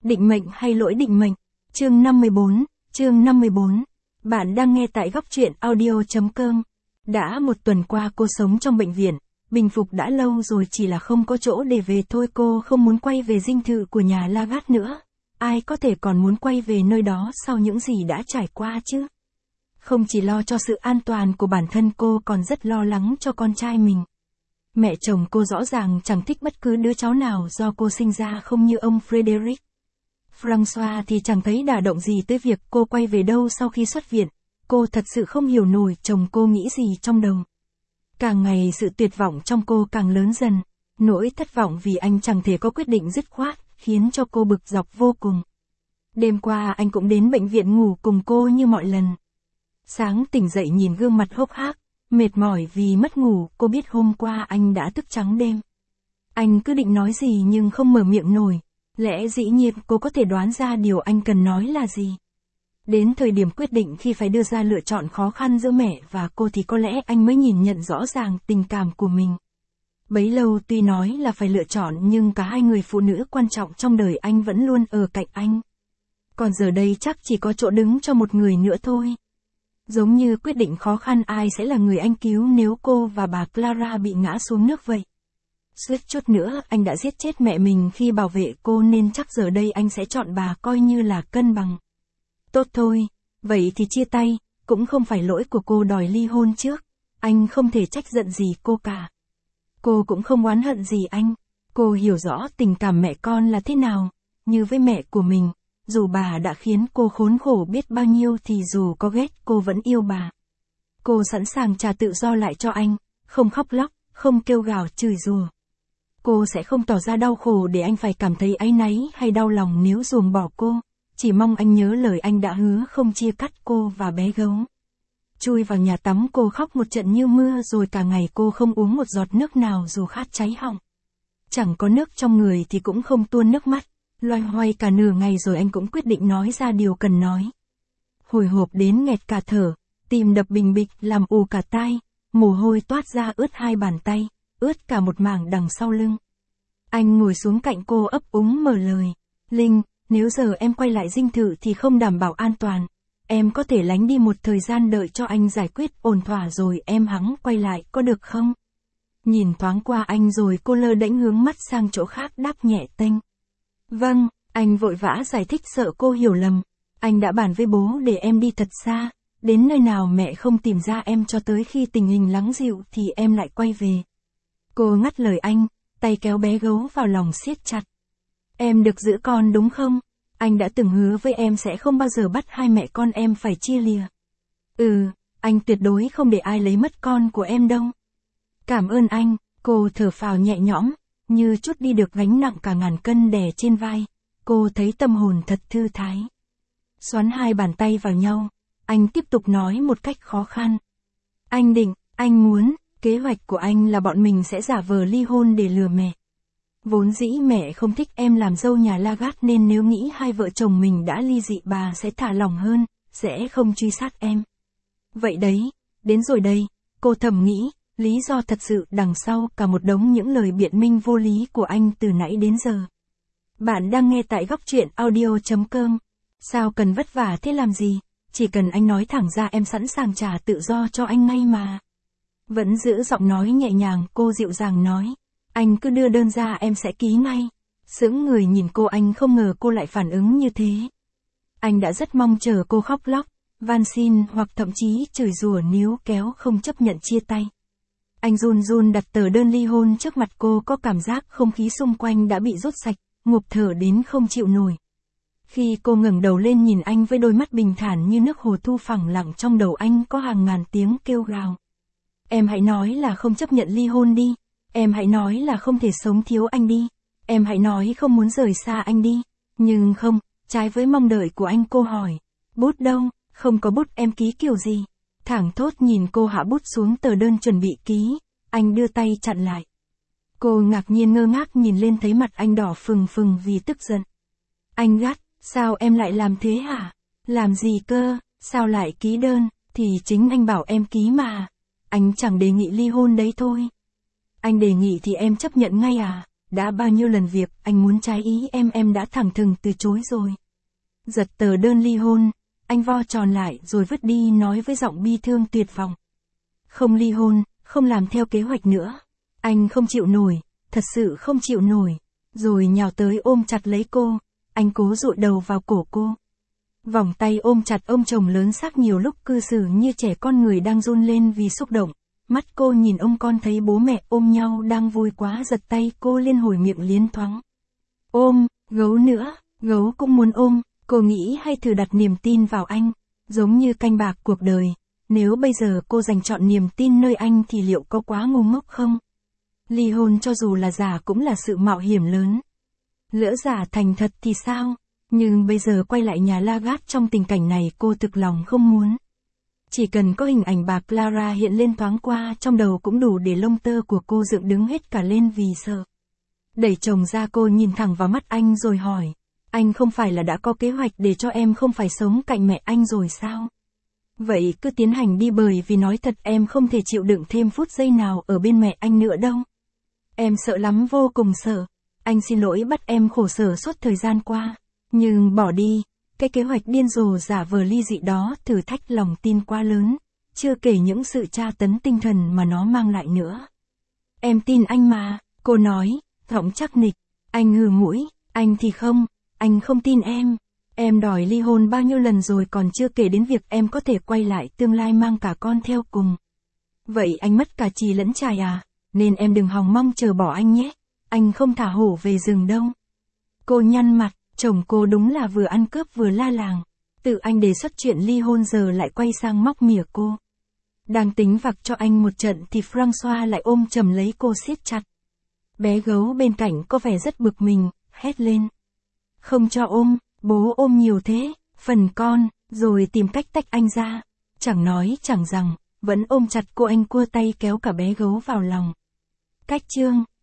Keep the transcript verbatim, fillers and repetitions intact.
Định mệnh hay lỗi định mệnh? Chương năm mươi bốn, chương năm mươi bốn. Bạn đang nghe tại góc truyện audio chấm com. Đã một tuần qua cô sống trong bệnh viện, bình phục đã lâu rồi, chỉ là không có chỗ để về thôi. Cô không muốn quay về dinh thự của nhà Lagarde nữa. Ai có thể còn muốn quay về nơi đó sau những gì đã trải qua chứ? Không chỉ lo cho sự an toàn của bản thân, cô còn rất lo lắng cho con trai mình. Mẹ chồng cô rõ ràng chẳng thích bất cứ đứa cháu nào do cô sinh ra, không như ông Frederic. François thì chẳng thấy đả động gì tới việc cô quay về đâu sau khi xuất viện. Cô thật sự không hiểu nổi chồng cô nghĩ gì trong đầu. Càng ngày sự tuyệt vọng trong cô càng lớn dần. Nỗi thất vọng vì anh chẳng thể có quyết định dứt khoát, khiến cho cô bực dọc vô cùng. Đêm qua anh cũng đến bệnh viện ngủ cùng cô như mọi lần. Sáng tỉnh dậy nhìn gương mặt hốc hác, mệt mỏi vì mất ngủ, cô biết hôm qua anh đã thức trắng đêm. Anh cứ định nói gì nhưng không mở miệng nổi. Lẽ dĩ nhiên cô có thể đoán ra điều anh cần nói là gì. Đến thời điểm quyết định, khi phải đưa ra lựa chọn khó khăn giữa mẹ và cô, thì có lẽ anh mới nhìn nhận rõ ràng tình cảm của mình. Bấy lâu tuy nói là phải lựa chọn, nhưng cả hai người phụ nữ quan trọng trong đời anh vẫn luôn ở cạnh anh. Còn giờ đây chắc chỉ có chỗ đứng cho một người nữa thôi. Giống như quyết định khó khăn ai sẽ là người anh cứu nếu cô và bà Clara bị ngã xuống nước vậy. Suýt chút nữa anh đã giết chết mẹ mình khi bảo vệ cô, nên chắc giờ đây anh sẽ chọn bà coi như là cân bằng. Tốt thôi, vậy thì chia tay, cũng không phải lỗi của cô đòi ly hôn trước. Anh không thể trách giận gì cô cả. Cô cũng không oán hận gì anh. Cô hiểu rõ tình cảm mẹ con là thế nào. Như với mẹ của mình, dù bà đã khiến cô khốn khổ biết bao nhiêu thì dù có ghét cô vẫn yêu bà. Cô sẵn sàng trả tự do lại cho anh, không khóc lóc, không kêu gào chửi rủa. Cô sẽ không tỏ ra đau khổ để anh phải cảm thấy áy náy hay đau lòng nếu ruồng bỏ cô. Chỉ mong anh nhớ lời anh đã hứa không chia cắt cô và bé gấu. Chui vào nhà tắm, cô khóc một trận như mưa, rồi cả ngày cô không uống một giọt nước nào dù khát cháy họng. Chẳng có nước trong người thì cũng không tuôn nước mắt. Loay hoay cả nửa ngày rồi anh cũng quyết định nói ra điều cần nói. Hồi hộp đến nghẹt cả thở, tim đập bình bịch làm ù cả tai, mồ hôi toát ra ướt hai bàn tay, ướt cả một mảng đằng sau lưng. Anh ngồi xuống cạnh cô ấp úng mở lời. Linh, nếu giờ em quay lại dinh thự thì không đảm bảo an toàn. Em có thể lánh đi một thời gian đợi cho anh giải quyết ổn thỏa rồi em hẵng quay lại, có được không? Nhìn thoáng qua anh rồi cô lơ đễnh hướng mắt sang chỗ khác, đáp nhẹ tênh. Vâng, anh vội vã giải thích sợ cô hiểu lầm. Anh đã bàn với bố để em đi thật xa, đến nơi nào mẹ không tìm ra em, cho tới khi tình hình lắng dịu thì em lại quay về. Cô ngắt lời anh, tay kéo bé gấu vào lòng siết chặt. Em được giữ con đúng không? Anh đã từng hứa với em sẽ không bao giờ bắt hai mẹ con em phải chia lìa. Ừ, anh tuyệt đối không để ai lấy mất con của em đâu. Cảm ơn anh, cô thở phào nhẹ nhõm, như chút đi được gánh nặng cả ngàn cân đè trên vai. Cô thấy tâm hồn thật thư thái. Xoắn hai bàn tay vào nhau, anh tiếp tục nói một cách khó khăn. Anh định, anh muốn, kế hoạch của anh là bọn mình sẽ giả vờ ly hôn để lừa mẹ. Vốn dĩ mẹ không thích em làm dâu nhà Lagarde, nên nếu nghĩ hai vợ chồng mình đã ly dị, bà sẽ thả lỏng hơn, sẽ không truy sát em. Vậy đấy, đến rồi đây, cô thầm nghĩ, lý do thật sự đằng sau cả một đống những lời biện minh vô lý của anh từ nãy đến giờ. Bạn đang nghe tại góc truyện audio chấm com. Sao cần vất vả thế làm gì? Chỉ cần anh nói thẳng ra em sẵn sàng trả tự do cho anh ngay mà. Vẫn giữ giọng nói nhẹ nhàng, cô dịu dàng nói. Anh cứ đưa đơn ra em sẽ ký ngay. Sững người nhìn cô, anh không ngờ cô lại phản ứng như thế. Anh đã rất mong chờ cô khóc lóc, van xin hoặc thậm chí chửi rủa níu kéo không chấp nhận chia tay. Anh run run đặt tờ đơn ly hôn trước mặt cô, có cảm giác không khí xung quanh đã bị rút sạch, ngộp thở đến không chịu nổi. Khi cô ngẩng đầu lên nhìn anh với đôi mắt bình thản như nước hồ thu, phẳng lặng trong đầu anh có hàng ngàn tiếng kêu gào. Em hãy nói là không chấp nhận ly hôn đi. Em hãy nói là không thể sống thiếu anh đi. Em hãy nói không muốn rời xa anh đi. Nhưng không, trái với mong đợi của anh, cô hỏi. Bút đâu? Không có bút, em ký kiểu gì? Thảng thốt nhìn cô hạ bút xuống tờ đơn chuẩn bị ký. Anh đưa tay chặn lại. Cô ngạc nhiên ngơ ngác nhìn lên, thấy mặt anh đỏ phừng phừng vì tức giận. Anh gắt, sao em lại làm thế hả? Làm gì cơ? Sao lại ký đơn? Thì chính anh bảo em ký mà. Anh chẳng đề nghị ly hôn đấy thôi. Anh đề nghị thì em chấp nhận ngay à? đã bao nhiêu lần việc anh muốn trái ý em em đã thẳng thừng từ chối rồi. Giật tờ đơn ly hôn, anh vo tròn lại rồi vứt đi nói với giọng bi thương tuyệt vọng. Không ly hôn, không làm theo kế hoạch nữa. Anh không chịu nổi, thật sự không chịu nổi. Rồi nhào tới ôm chặt lấy cô, anh cố dụi đầu vào cổ cô. Vòng tay ôm chặt ông chồng lớn xác nhiều lúc cư xử như trẻ con người đang run lên vì xúc động. Mắt cô nhìn ông con thấy bố mẹ ôm nhau đang vui quá giật tay cô liên hồi miệng liến thoáng. Ôm, gấu nữa, gấu cũng muốn ôm, cô nghĩ hay thử đặt niềm tin vào anh, giống như canh bạc cuộc đời. Nếu bây giờ cô dành chọn niềm tin nơi anh thì liệu có quá ngu ngốc không? Ly hôn cho dù là giả cũng là sự mạo hiểm lớn. Lỡ giả thành thật thì sao? Nhưng bây giờ quay lại nhà Lagarde trong tình cảnh này cô thực lòng không muốn. Chỉ cần có hình ảnh bà Clara hiện lên thoáng qua trong đầu cũng đủ để lông tơ của cô dựng đứng hết cả lên vì sợ. Đẩy chồng ra cô nhìn thẳng vào mắt anh rồi hỏi. Anh không phải là đã có kế hoạch để cho em không phải sống cạnh mẹ anh rồi sao? Vậy cứ tiến hành đi bởi vì nói thật em không thể chịu đựng thêm phút giây nào ở bên mẹ anh nữa đâu. Em sợ lắm vô cùng sợ. Anh xin lỗi bắt em khổ sở suốt thời gian qua. Nhưng bỏ đi, cái kế hoạch điên rồ giả vờ ly dị đó thử thách lòng tin quá lớn, chưa kể những sự tra tấn tinh thần mà nó mang lại nữa. Em tin anh mà, cô nói, giọng chắc nịch. Anh hừ mũi, anh thì không, anh không tin em. Em đòi ly hôn bao nhiêu lần rồi còn chưa kể đến việc em có thể quay lại tương lai mang cả con theo cùng. Vậy anh mất cả chì lẫn chài à, nên em đừng hòng mong chờ bỏ anh nhé. Anh không thả hổ về rừng đâu. Cô nhăn mặt. Chồng cô đúng là vừa ăn cướp vừa la làng. Tự anh đề xuất chuyện ly hôn giờ lại quay sang móc mỉa cô. Đang tính vặc cho anh một trận thì François lại ôm chầm lấy cô siết chặt. Bé gấu bên cạnh có vẻ rất bực mình, hét lên. Không cho ôm, bố ôm nhiều thế, phần con, rồi tìm cách tách anh ra. Chẳng nói chẳng rằng, vẫn ôm chặt cô anh cua tay kéo cả bé gấu vào lòng. Cách chương